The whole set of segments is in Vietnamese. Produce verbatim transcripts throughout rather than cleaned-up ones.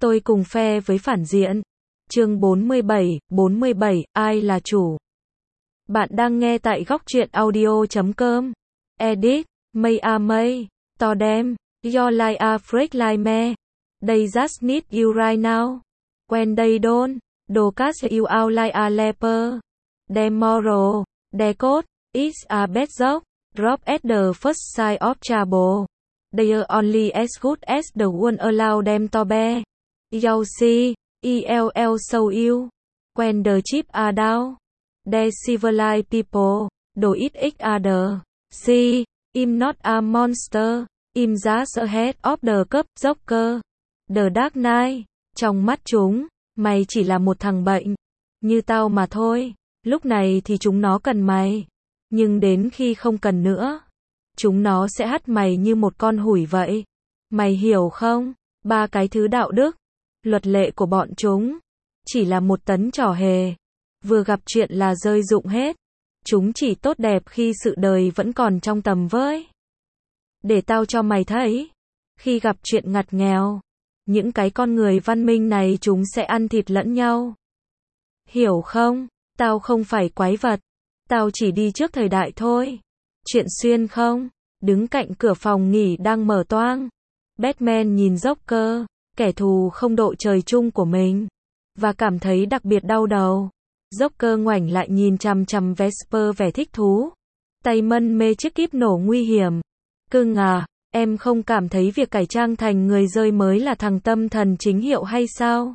Tôi cùng phe với phản diện. Chương bốn mươi bảy, bốn mươi bảy, ai là chủ? Bạn đang nghe tại góc truyện audio chấm com. Edit, May a May, to dem, your like a freak like me. They just need you right now. When they don't, do cast you out like a leper. Their moral, their code, is a bad joke. Drop at the first sign of trouble. They are only as good as the one allow them to be. You see, E L L show you. When the chips are down, they civilized people, do it each other. See, I'm not a monster, I'm just a head of the cup Joker. The Dark Knight, trong mắt chúng, mày chỉ là một thằng bệnh, như tao mà thôi. Lúc này thì chúng nó cần mày, nhưng đến khi không cần nữa, chúng nó sẽ hắt mày như một con hủi vậy. Mày hiểu không? Ba cái thứ đạo đức, luật lệ của bọn chúng chỉ là một tấn trò hề. Vừa gặp chuyện là rơi rụng hết. Chúng chỉ tốt đẹp khi sự đời vẫn còn trong tầm với. Để tao cho mày thấy, khi gặp chuyện ngặt nghèo, những cái con người văn minh này chúng sẽ ăn thịt lẫn nhau. Hiểu không? Tao không phải quái vật. Tao chỉ đi trước thời đại thôi. Chuyện xuyên không? Đứng cạnh cửa phòng nghỉ đang mở toang. Batman nhìn Joker, kẻ thù không độ trời chung của mình, và cảm thấy đặc biệt đau đầu. Joker ngoảnh lại nhìn chằm chằm Vesper vẻ thích thú. Tay mân mê chiếc kíp nổ nguy hiểm. Cưng à, em không cảm thấy việc cải trang thành người rơi mới là thằng tâm thần chính hiệu hay sao?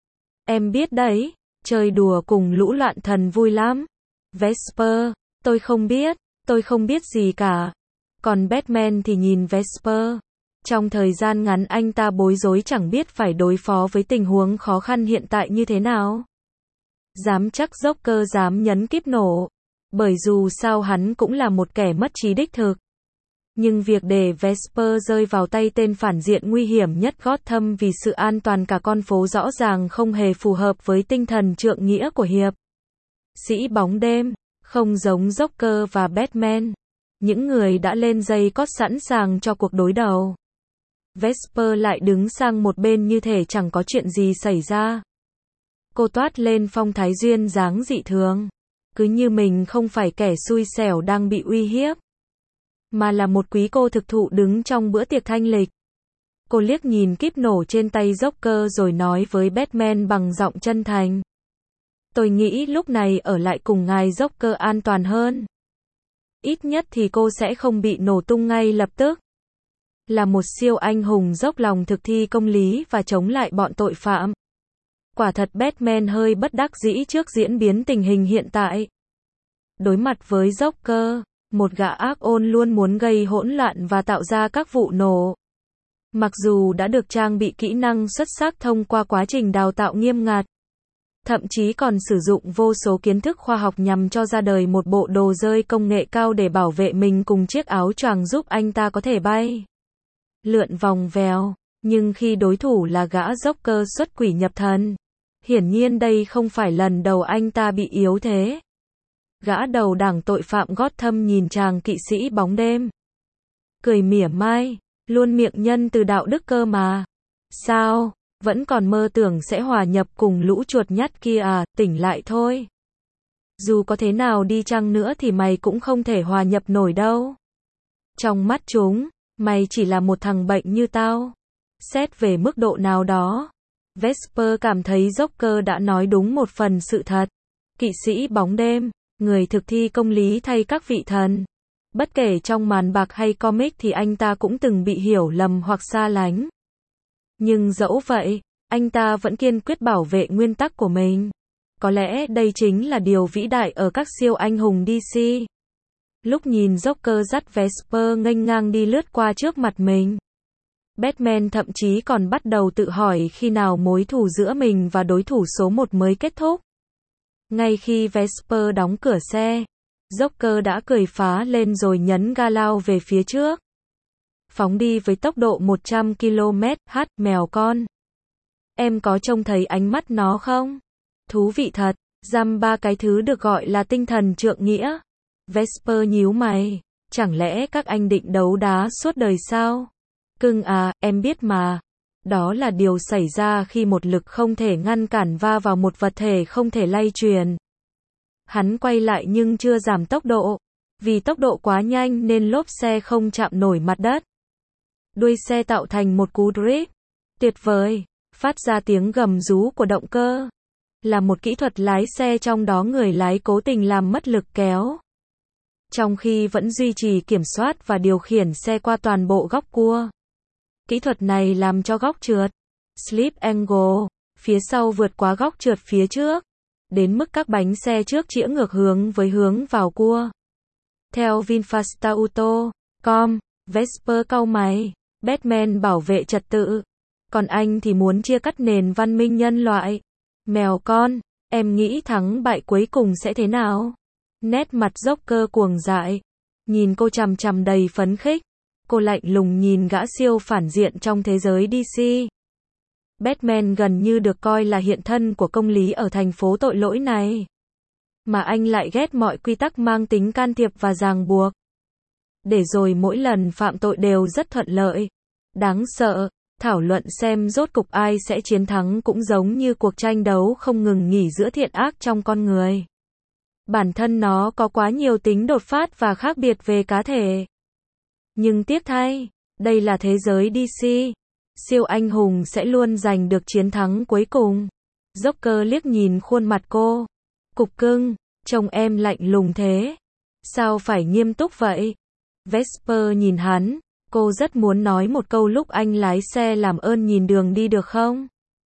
Em biết đấy, chơi đùa cùng lũ loạn thần vui lắm. Vesper, tôi không biết, tôi không biết gì cả. Còn Batman thì nhìn Vesper. Trong thời gian ngắn anh ta bối rối chẳng biết phải đối phó với tình huống khó khăn hiện tại như thế nào. Dám chắc Joker dám nhấn kíp nổ, bởi dù sao hắn cũng là một kẻ mất trí đích thực. Nhưng việc để Vesper rơi vào tay tên phản diện nguy hiểm nhất Gotham vì sự an toàn cả con phố rõ ràng không hề phù hợp với tinh thần trượng nghĩa của hiệp sĩ bóng đêm, không giống Joker và Batman, những người đã lên dây cót sẵn sàng cho cuộc đối đầu. Vesper lại đứng sang một bên như thể chẳng có chuyện gì xảy ra. Cô toát lên phong thái duyên dáng dị thường, cứ như mình không phải kẻ xui xẻo đang bị uy hiếp, mà là một quý cô thực thụ đứng trong bữa tiệc thanh lịch. Cô liếc nhìn kíp nổ trên tay Joker rồi nói với Batman bằng giọng chân thành. Tôi nghĩ lúc này ở lại cùng ngài Joker an toàn hơn. Ít nhất thì cô sẽ không bị nổ tung ngay lập tức. Là một siêu anh hùng dốc lòng thực thi công lý và chống lại bọn tội phạm. Quả thật Batman hơi bất đắc dĩ trước diễn biến tình hình hiện tại. Đối mặt với Joker, một gã ác ôn luôn muốn gây hỗn loạn và tạo ra các vụ nổ. Mặc dù đã được trang bị kỹ năng xuất sắc thông qua quá trình đào tạo nghiêm ngặt, thậm chí còn sử dụng vô số kiến thức khoa học nhằm cho ra đời một bộ đồ rơi công nghệ cao để bảo vệ mình cùng chiếc áo choàng giúp anh ta có thể bay lượn vòng vèo. Nhưng khi đối thủ là gã Joker xuất quỷ nhập thần, hiển nhiên đây không phải lần đầu anh ta bị yếu thế. Gã đầu đảng tội phạm Gotham nhìn chàng kỵ sĩ bóng đêm, cười mỉa mai, luôn miệng nhân từ đạo đức cơ mà. Sao, vẫn còn mơ tưởng sẽ hòa nhập cùng lũ chuột nhắt kia à, tỉnh lại thôi. Dù có thế nào đi chăng nữa thì mày cũng không thể hòa nhập nổi đâu. Trong mắt chúng, mày chỉ là một thằng bệnh như tao. Xét về mức độ nào đó, Vesper cảm thấy Joker đã nói đúng một phần sự thật. Kỵ sĩ bóng đêm, người thực thi công lý thay các vị thần. Bất kể trong màn bạc hay comic thì anh ta cũng từng bị hiểu lầm hoặc xa lánh. Nhưng dẫu vậy, anh ta vẫn kiên quyết bảo vệ nguyên tắc của mình. Có lẽ đây chính là điều vĩ đại ở các siêu anh hùng đê xê. Lúc nhìn Joker dắt Vesper nghênh ngang đi lướt qua trước mặt mình, Batman thậm chí còn bắt đầu tự hỏi khi nào mối thù giữa mình và đối thủ số một mới kết thúc. Ngay khi Vesper đóng cửa xe, Joker đã cười phá lên rồi nhấn ga lao về phía trước. Phóng đi với tốc độ một trăm ki lô mét h, mèo con. Em có trông thấy ánh mắt nó không? Thú vị thật, dăm ba cái thứ được gọi là tinh thần trượng nghĩa. Vesper nhíu mày, chẳng lẽ các anh định đấu đá suốt đời sao? Cưng à, em biết mà. Đó là điều xảy ra khi một lực không thể ngăn cản va vào một vật thể không thể lay truyền. Hắn quay lại nhưng chưa giảm tốc độ. Vì tốc độ quá nhanh nên lốp xe không chạm nổi mặt đất. Đuôi xe tạo thành một cú drift. Tuyệt vời. Phát ra tiếng gầm rú của động cơ. Là một kỹ thuật lái xe trong đó người lái cố tình làm mất lực kéo. Trong khi vẫn duy trì kiểm soát và điều khiển xe qua toàn bộ góc cua. Kỹ thuật này làm cho góc trượt, slip angle, phía sau vượt quá góc trượt phía trước. Đến mức các bánh xe trước chĩa ngược hướng với hướng vào cua. Theo VinFast Auto chấm com, Vesper cau mày. Batman bảo vệ trật tự. Còn anh thì muốn chia cắt nền văn minh nhân loại. Mèo con, em nghĩ thắng bại cuối cùng sẽ thế nào? Nét mặt Joker cuồng dại. Nhìn cô chằm chằm đầy phấn khích. Cô lạnh lùng nhìn gã siêu phản diện trong thế giới đê xê. Batman gần như được coi là hiện thân của công lý ở thành phố tội lỗi này. Mà anh lại ghét mọi quy tắc mang tính can thiệp và ràng buộc. Để rồi mỗi lần phạm tội đều rất thuận lợi. Đáng sợ, thảo luận xem rốt cục ai sẽ chiến thắng cũng giống như cuộc tranh đấu không ngừng nghỉ giữa thiện ác trong con người. Bản thân nó có quá nhiều tính đột phát và khác biệt về cá thể. Nhưng tiếc thay, đây là thế giới đê xê. Siêu anh hùng sẽ luôn giành được chiến thắng cuối cùng. Joker liếc nhìn khuôn mặt cô. Cục cưng, trông em lạnh lùng thế. Sao phải nghiêm túc vậy? Vesper nhìn hắn. Cô rất muốn nói một câu lúc anh lái xe làm ơn nhìn đường đi được không?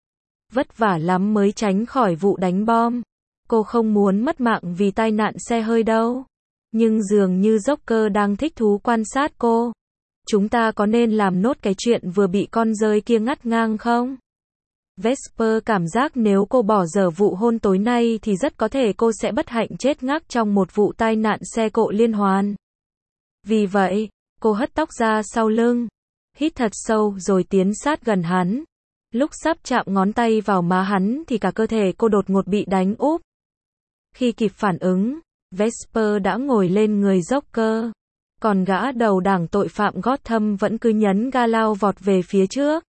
Vất vả lắm mới tránh khỏi vụ đánh bom. Cô không muốn mất mạng vì tai nạn xe hơi đâu. Nhưng dường như Joker đang thích thú quan sát cô. Chúng ta có nên làm nốt cái chuyện vừa bị con dơi kia ngắt ngang không? Vesper cảm giác nếu cô bỏ dở vụ hôn tối nay thì rất có thể cô sẽ bất hạnh chết ngác trong một vụ tai nạn xe cộ liên hoàn. Vì vậy, cô hất tóc ra sau lưng, hít thật sâu rồi tiến sát gần hắn. Lúc sắp chạm ngón tay vào má hắn thì cả cơ thể cô đột ngột bị đánh úp. Khi kịp phản ứng, Vesper đã ngồi lên người Joker. Còn gã đầu đảng tội phạm Gotham vẫn cứ nhấn ga lao vọt về phía trước.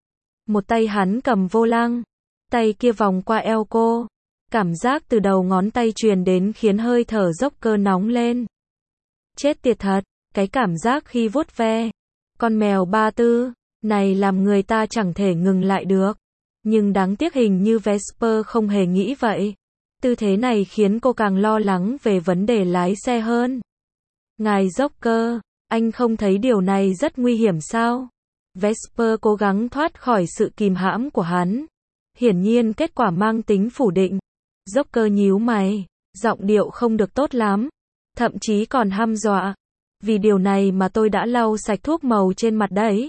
Một tay hắn cầm vô lăng, tay kia vòng qua eo cô. Cảm giác từ đầu ngón tay truyền đến khiến hơi thở Joker nóng lên. Chết tiệt thật, cái cảm giác khi vuốt ve con mèo ba tư này làm người ta chẳng thể ngừng lại được. Nhưng đáng tiếc hình như Vesper không hề nghĩ vậy. Tư thế này khiến cô càng lo lắng về vấn đề lái xe hơn. Ngài Joker, anh không thấy điều này rất nguy hiểm sao? Vesper cố gắng thoát khỏi sự kìm hãm của hắn. Hiển nhiên kết quả mang tính phủ định. Joker nhíu mày, giọng điệu không được tốt lắm. Thậm chí còn hăm dọa. Vì điều này mà tôi đã lau sạch thuốc màu trên mặt đấy.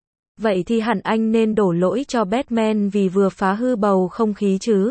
Vậy thì hẳn anh nên đổ lỗi cho Batman vì vừa phá hư bầu không khí chứ.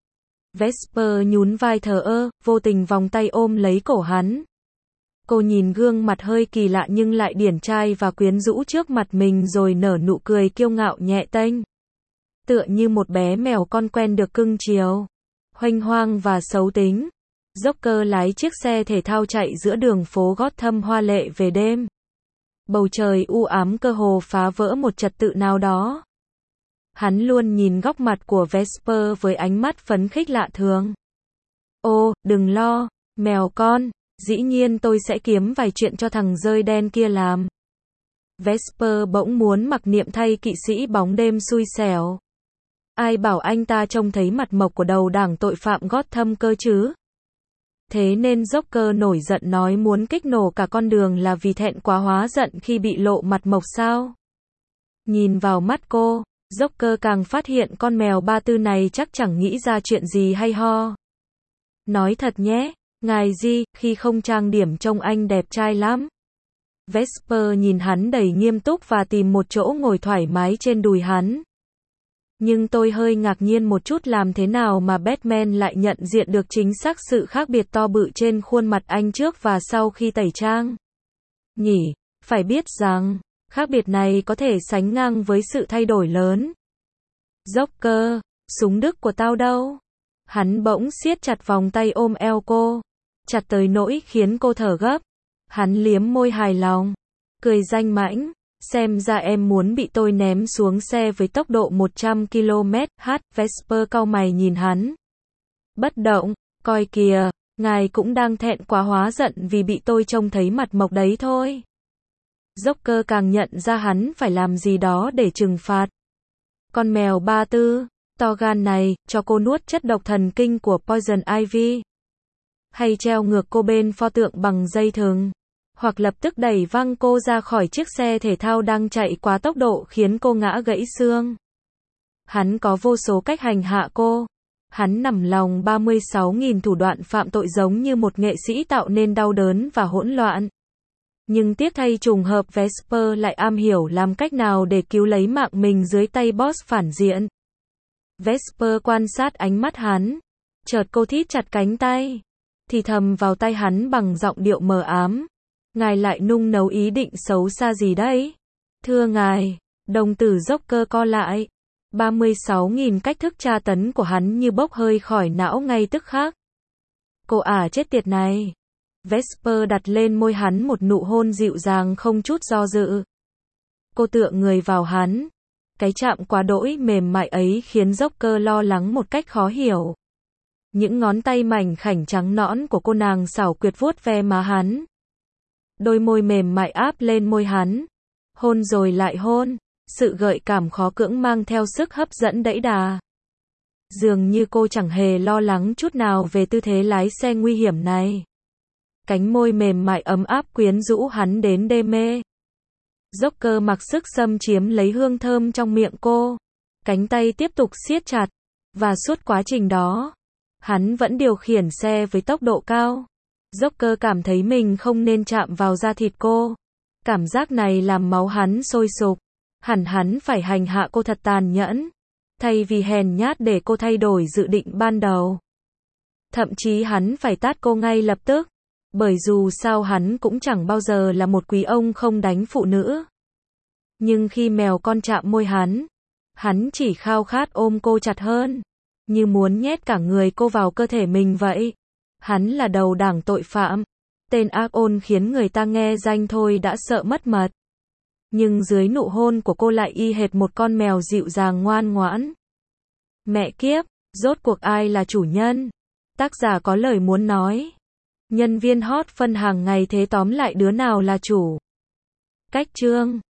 Vesper nhún vai thờ ơ, vô tình vòng tay ôm lấy cổ hắn. Cô nhìn gương mặt hơi kỳ lạ nhưng lại điển trai và quyến rũ trước mặt mình rồi nở nụ cười kiêu ngạo nhẹ tênh. Tựa như một bé mèo con quen được cưng chiều. Huênh hoang và xấu tính. Joker lái chiếc xe thể thao chạy giữa đường phố Gotham hoa lệ về đêm. Bầu trời u ám cơ hồ phá vỡ một trật tự nào đó. Hắn luôn nhìn góc mặt của Vesper với ánh mắt phấn khích lạ thường. Ô, đừng lo, mèo con, dĩ nhiên tôi sẽ kiếm vài chuyện cho thằng dơi đen kia làm. Vesper bỗng muốn mặc niệm thay kỵ sĩ bóng đêm xui xẻo. Ai bảo anh ta trông thấy mặt mộc của đầu đảng tội phạm Gotham cơ chứ? Thế nên Joker nổi giận nói muốn kích nổ cả con đường là vì thẹn quá hóa giận khi bị lộ mặt mộc sao? Nhìn vào mắt cô, Joker càng phát hiện con mèo ba tư này chắc chẳng nghĩ ra chuyện gì hay ho. Nói thật nhé, ngài Di, khi không trang điểm trông anh đẹp trai lắm. Vesper nhìn hắn đầy nghiêm túc và tìm một chỗ ngồi thoải mái trên đùi hắn. Nhưng tôi hơi ngạc nhiên một chút làm thế nào mà Batman lại nhận diện được chính xác sự khác biệt to bự trên khuôn mặt anh trước và sau khi tẩy trang. Nhỉ, phải biết rằng, khác biệt này có thể sánh ngang với sự thay đổi lớn. Joker, súng Đức của tao đâu? Hắn bỗng siết chặt vòng tay ôm eo cô, chặt tới nỗi khiến cô thở gấp. Hắn liếm môi hài lòng, cười danh mãnh, Xem ra em muốn bị tôi ném xuống xe với tốc độ một trăm ki lô mét h. Vesper cau mày nhìn hắn. Bất động, coi kìa, ngài cũng đang thẹn quá hóa giận vì bị tôi trông thấy mặt mộc đấy thôi. Joker càng nhận ra hắn phải làm gì đó để trừng phạt. Con mèo ba tư, to gan này, cho cô nuốt chất độc thần kinh của Poison Ivy. Hay treo ngược cô bên pho tượng bằng dây thừng. Hoặc lập tức đẩy văng cô ra khỏi chiếc xe thể thao đang chạy quá tốc độ khiến cô ngã gãy xương. Hắn có vô số cách hành hạ cô. Hắn nằm lòng ba mươi sáu nghìn thủ đoạn phạm tội giống như một nghệ sĩ tạo nên đau đớn và hỗn loạn. Nhưng tiếc thay trùng hợp Vesper lại am hiểu làm cách nào để cứu lấy mạng mình dưới tay boss phản diện. Vesper quan sát ánh mắt hắn. Chợt cô thít chặt cánh tay. Thì thầm vào tai hắn bằng giọng điệu mờ ám. Ngài lại nung nấu ý định xấu xa gì đấy? Thưa ngài, đồng tử Joker co lại. ba mươi sáu nghìn cách thức tra tấn của hắn như bốc hơi khỏi não ngay tức khắc. Cô ả chết tiệt này. Vesper đặt lên môi hắn một nụ hôn dịu dàng không chút do dự. Cô tựa người vào hắn. Cái chạm quá đỗi mềm mại ấy khiến Joker lo lắng một cách khó hiểu. Những ngón tay mảnh khảnh trắng nõn của cô nàng xảo quyệt vuốt ve má hắn. Đôi môi mềm mại áp lên môi hắn. Hôn rồi lại hôn. Sự gợi cảm khó cưỡng mang theo sức hấp dẫn đẫy đà. Dường như cô chẳng hề lo lắng chút nào về tư thế lái xe nguy hiểm này. Cánh môi mềm mại ấm áp quyến rũ hắn đến đê mê. Joker mặc sức xâm chiếm lấy hương thơm trong miệng cô. Cánh tay tiếp tục siết chặt. Và suốt quá trình đó, hắn vẫn điều khiển xe với tốc độ cao. Joker cảm thấy mình không nên chạm vào da thịt cô. Cảm giác này làm máu hắn sôi sục. Hẳn hắn phải hành hạ cô thật tàn nhẫn. Thay vì hèn nhát để cô thay đổi dự định ban đầu. Thậm chí hắn phải tát cô ngay lập tức. Bởi dù sao hắn cũng chẳng bao giờ là một quý ông không đánh phụ nữ. Nhưng khi mèo con chạm môi hắn, hắn chỉ khao khát ôm cô chặt hơn. Như muốn nhét cả người cô vào cơ thể mình vậy. Hắn là đầu đảng tội phạm. Tên ác ôn khiến người ta nghe danh thôi đã sợ mất mật. Nhưng dưới nụ hôn của cô lại y hệt một con mèo dịu dàng ngoan ngoãn. Mẹ kiếp, rốt cuộc ai là chủ nhân? Tác giả có lời muốn nói. Nhân viên hot phân hàng ngày thế tóm lại đứa nào là chủ? Cách chương